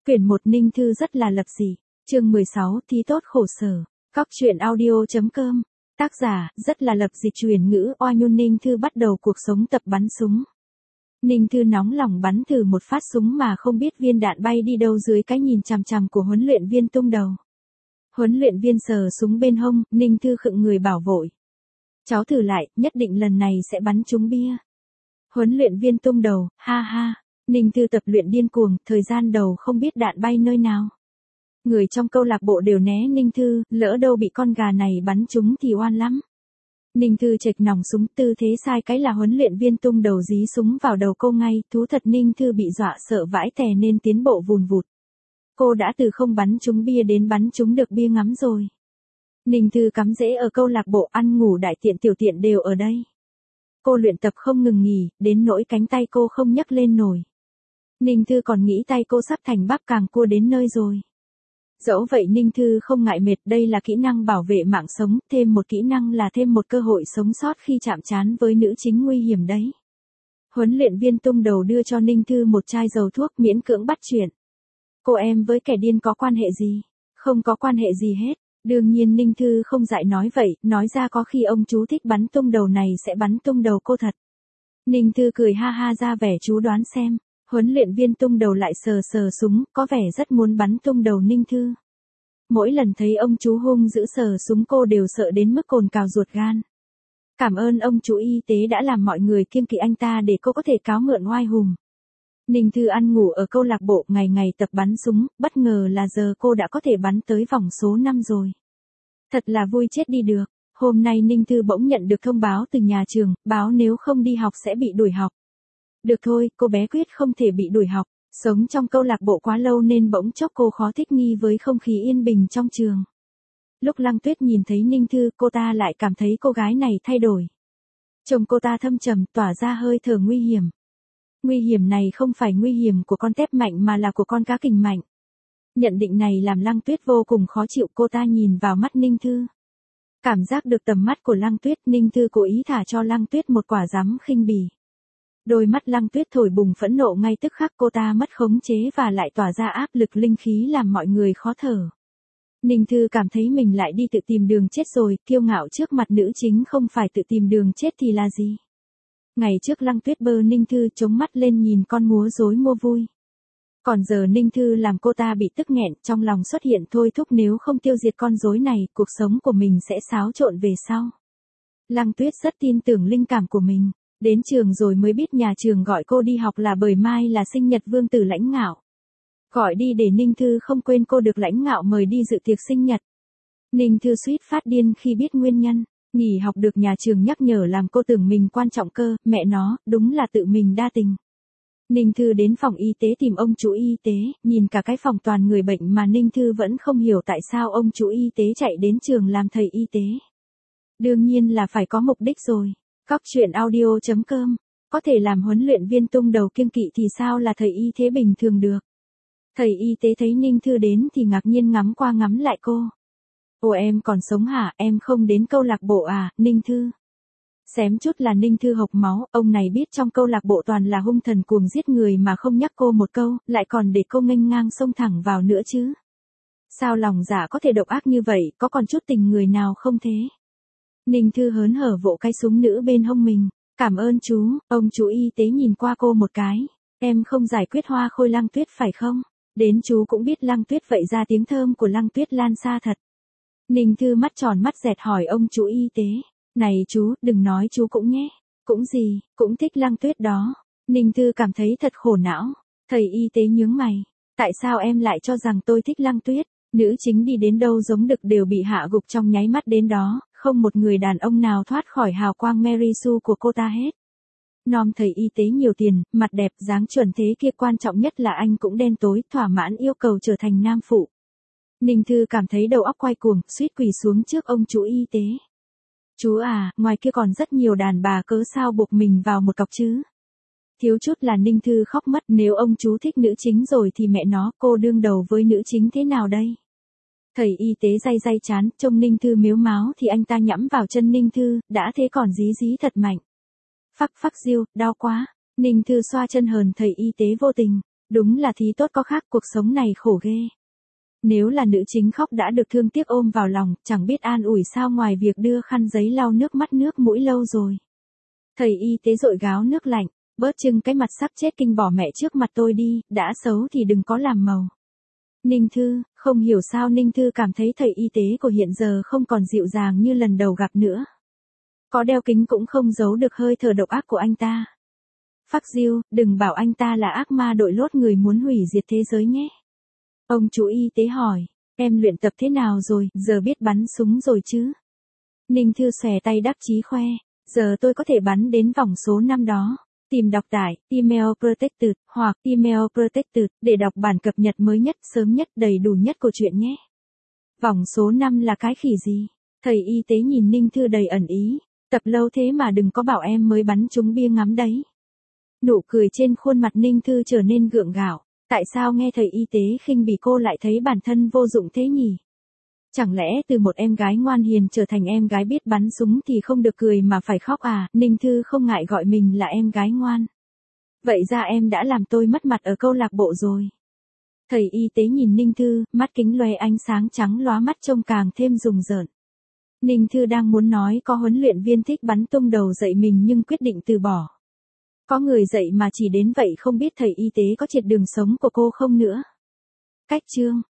Quyển 1 Ninh Thư rất là lập dị. Chương 16 Thi tốt khổ sở. Cóc truyện audio.com. Tác giả, rất là lập dị truyền ngữ Oa Nhun. Ninh Thư bắt đầu cuộc sống tập bắn súng. Ninh Thư nóng lòng bắn thử một phát súng mà không biết viên đạn bay đi đâu dưới cái nhìn chằm chằm của huấn luyện viên tung đầu. Huấn luyện viên sờ súng bên hông, Ninh Thư khựng người bảo vội. Cháu thử lại, nhất định lần này sẽ bắn trúng bia. Huấn luyện viên tung đầu, ha ha. Ninh Thư tập luyện điên cuồng, thời gian đầu không biết đạn bay nơi nào. Người trong câu lạc bộ đều né Ninh Thư, lỡ đâu bị con gà này bắn trúng thì oan lắm. Ninh Thư chệch nòng súng, tư thế sai cái là huấn luyện viên tung đầu dí súng vào đầu cô ngay, thú thật Ninh Thư bị dọa sợ vãi tè nên tiến bộ vùn vụt. Cô đã từ không bắn trúng bia đến bắn trúng được bia ngắm rồi. Ninh Thư cắm rễ ở câu lạc bộ, ăn ngủ đại tiện tiểu tiện đều ở đây. Cô luyện tập không ngừng nghỉ, đến nỗi cánh tay cô không nhấc lên nổi. Ninh Thư còn nghĩ tay cô sắp thành bắp càng cua đến nơi rồi. Dẫu vậy Ninh Thư không ngại mệt, đây là kỹ năng bảo vệ mạng sống, thêm một kỹ năng là thêm một cơ hội sống sót khi chạm trán với nữ chính nguy hiểm đấy. Huấn luyện viên tung đầu đưa cho Ninh Thư một chai dầu thuốc, miễn cưỡng bắt chuyện. Cô em với kẻ điên có quan hệ gì? Không có quan hệ gì hết. Đương nhiên Ninh Thư không dại nói vậy, nói ra có khi ông chú thích bắn tung đầu này sẽ bắn tung đầu cô thật. Ninh Thư cười ha ha ra vẻ chú đoán xem. Huấn luyện viên tung đầu lại sờ sờ súng, có vẻ rất muốn bắn tung đầu Ninh Thư. Mỗi lần thấy ông chú hung dữ sờ súng cô đều sợ đến mức cồn cào ruột gan. Cảm ơn ông chú y tế đã làm mọi người kiêng kỵ anh ta để cô có thể cáo mượn oai hùng. Ninh Thư ăn ngủ ở câu lạc bộ, ngày ngày tập bắn súng, bất ngờ là giờ cô đã có thể bắn tới vòng số 5 rồi. Thật là vui chết đi được. Hôm nay Ninh Thư bỗng nhận được thông báo từ nhà trường, báo nếu không đi học sẽ bị đuổi học. Được thôi, cô bé quyết không thể bị đuổi học. Sống trong câu lạc bộ quá lâu nên bỗng chốc cô khó thích nghi với không khí yên bình trong trường. Lúc Lăng Tuyết nhìn thấy Ninh Thư, cô ta lại cảm thấy cô gái này thay đổi. Trông cô ta thâm trầm, tỏa ra hơi thở nguy hiểm. Nguy hiểm này không phải nguy hiểm của con tép mạnh mà là của con cá kình mạnh. Nhận định này làm Lăng Tuyết vô cùng khó chịu, cô ta nhìn vào mắt Ninh Thư. Cảm giác được tầm mắt của Lăng Tuyết, Ninh Thư cố ý thả cho Lăng Tuyết một quả giám khinh bỉ. Đôi mắt Lăng Tuyết thổi bùng phẫn nộ, ngay tức khắc cô ta mất khống chế và lại tỏa ra áp lực linh khí làm mọi người khó thở. Ninh Thư cảm thấy mình lại đi tự tìm đường chết rồi, kiêu ngạo trước mặt nữ chính không phải tự tìm đường chết thì là gì. Ngày trước Lăng Tuyết bơ Ninh Thư chống mắt lên nhìn con múa rối mua vui. Còn giờ Ninh Thư làm cô ta bị tức nghẹn, trong lòng xuất hiện thôi thúc nếu không tiêu diệt con rối này, cuộc sống của mình sẽ xáo trộn về sau. Lăng Tuyết rất tin tưởng linh cảm của mình. Đến trường rồi mới biết nhà trường gọi cô đi học là bởi mai là sinh nhật vương tử Lãnh Ngạo. Gọi đi để Ninh Thư không quên cô được Lãnh Ngạo mời đi dự tiệc sinh nhật. Ninh Thư suýt phát điên khi biết nguyên nhân. Nghỉ học được nhà trường nhắc nhở làm cô tưởng mình quan trọng cơ, mẹ nó, đúng là tự mình đa tình. Ninh Thư đến phòng y tế tìm ông chú y tế, nhìn cả cái phòng toàn người bệnh mà Ninh Thư vẫn không hiểu tại sao ông chú y tế chạy đến trường làm thầy y tế. Đương nhiên là phải có mục đích rồi. Cóc truyện audio.com. Có thể làm huấn luyện viên tung đầu kiêng kỵ thì sao là thầy y tế bình thường được. Thầy y tế thấy Ninh Thư đến thì ngạc nhiên ngắm qua ngắm lại cô. Ồ, em còn sống hả, em không đến câu lạc bộ à, Ninh Thư. Xém chút là Ninh Thư hộc máu, ông này biết trong câu lạc bộ toàn là hung thần cuồng giết người mà không nhắc cô một câu, lại còn để cô nghênh ngang xông thẳng vào nữa chứ. Sao lòng dạ có thể độc ác như vậy, có còn chút tình người nào không thế? Ninh Thư hớn hở vỗ cái súng nữ bên hông mình. Cảm ơn chú, ông chú y tế nhìn qua cô một cái. Em không giải quyết hoa khôi Lăng Tuyết phải không? Đến chú cũng biết Lăng Tuyết vậy ra tiếng thơm của Lăng Tuyết lan xa thật. Ninh Thư mắt tròn mắt dẹt hỏi ông chú y tế. Này chú, đừng nói chú cũng nhé. Cũng gì, cũng thích Lăng Tuyết đó. Ninh Thư cảm thấy thật khổ não. Thầy y tế nhướng mày. Tại sao em lại cho rằng tôi thích Lăng Tuyết? Nữ chính đi đến đâu giống đực đều bị hạ gục trong nháy mắt đến đó. Không một người đàn ông nào thoát khỏi hào quang Mary Sue của cô ta hết. Nom thầy y tế nhiều tiền, mặt đẹp, dáng chuẩn thế kia, quan trọng nhất là anh cũng đen tối, thỏa mãn yêu cầu trở thành nam phụ. Ninh Thư cảm thấy đầu óc quay cuồng, suýt quỳ xuống trước ông chú y tế. Chú à, ngoài kia còn rất nhiều đàn bà, cớ sao buộc mình vào một cọc chứ? Thiếu chút là Ninh Thư khóc mất, nếu ông chú thích nữ chính rồi thì mẹ nó, cô đương đầu với nữ chính thế nào đây? Thầy y tế day day chán, trông Ninh Thư mếu máo thì anh ta nhẫm vào chân Ninh Thư, đã thế còn dí dí thật mạnh. Phắc phắc diêu, đau quá. Ninh Thư xoa chân hờn thầy y tế vô tình. Đúng là thí tốt có khác, cuộc sống này khổ ghê. Nếu là nữ chính khóc đã được thương tiếc ôm vào lòng, chẳng biết an ủi sao ngoài việc đưa khăn giấy lau nước mắt nước mũi lâu rồi. Thầy y tế dội gáo nước lạnh, bớt trưng cái mặt sắp chết kinh bỏ mẹ trước mặt tôi đi, đã xấu thì đừng có làm màu. Ninh Thư, không hiểu sao Ninh Thư cảm thấy thầy y tế của hiện giờ không còn dịu dàng như lần đầu gặp nữa. Có đeo kính cũng không giấu được hơi thở độc ác của anh ta. Phác Diêu, đừng bảo anh ta là ác ma đội lốt người muốn hủy diệt thế giới nhé. Ông chú y tế hỏi, em luyện tập thế nào rồi, giờ biết bắn súng rồi chứ? Ninh Thư xòe tay đắc chí khoe, giờ tôi có thể bắn đến vòng số 5 đó. Tìm đọc tại Email Protected hoặc Email Protected để đọc bản cập nhật mới nhất, sớm nhất, đầy đủ nhất của chuyện nhé. Vòng số 5 là cái khỉ gì? Thầy y tế nhìn Ninh Thư đầy ẩn ý, tập lâu thế mà đừng có bảo em mới bắn trúng bia ngắm đấy. Nụ cười trên khuôn mặt Ninh Thư trở nên gượng gạo, tại sao nghe thầy y tế khinh bỉ cô lại thấy bản thân vô dụng thế nhỉ? Chẳng lẽ từ một em gái ngoan hiền trở thành em gái biết bắn súng thì không được cười mà phải khóc à? Ninh Thư không ngại gọi mình là em gái ngoan. Vậy ra em đã làm tôi mất mặt ở câu lạc bộ rồi. Thầy y tế nhìn Ninh Thư, mắt kính loe ánh sáng trắng lóa mắt trông càng thêm rùng rợn. Ninh Thư đang muốn nói có huấn luyện viên thích bắn tung đầu dạy mình nhưng quyết định từ bỏ. Có người dạy mà chỉ đến vậy không biết thầy y tế có triệt đường sống của cô không nữa. Cách chương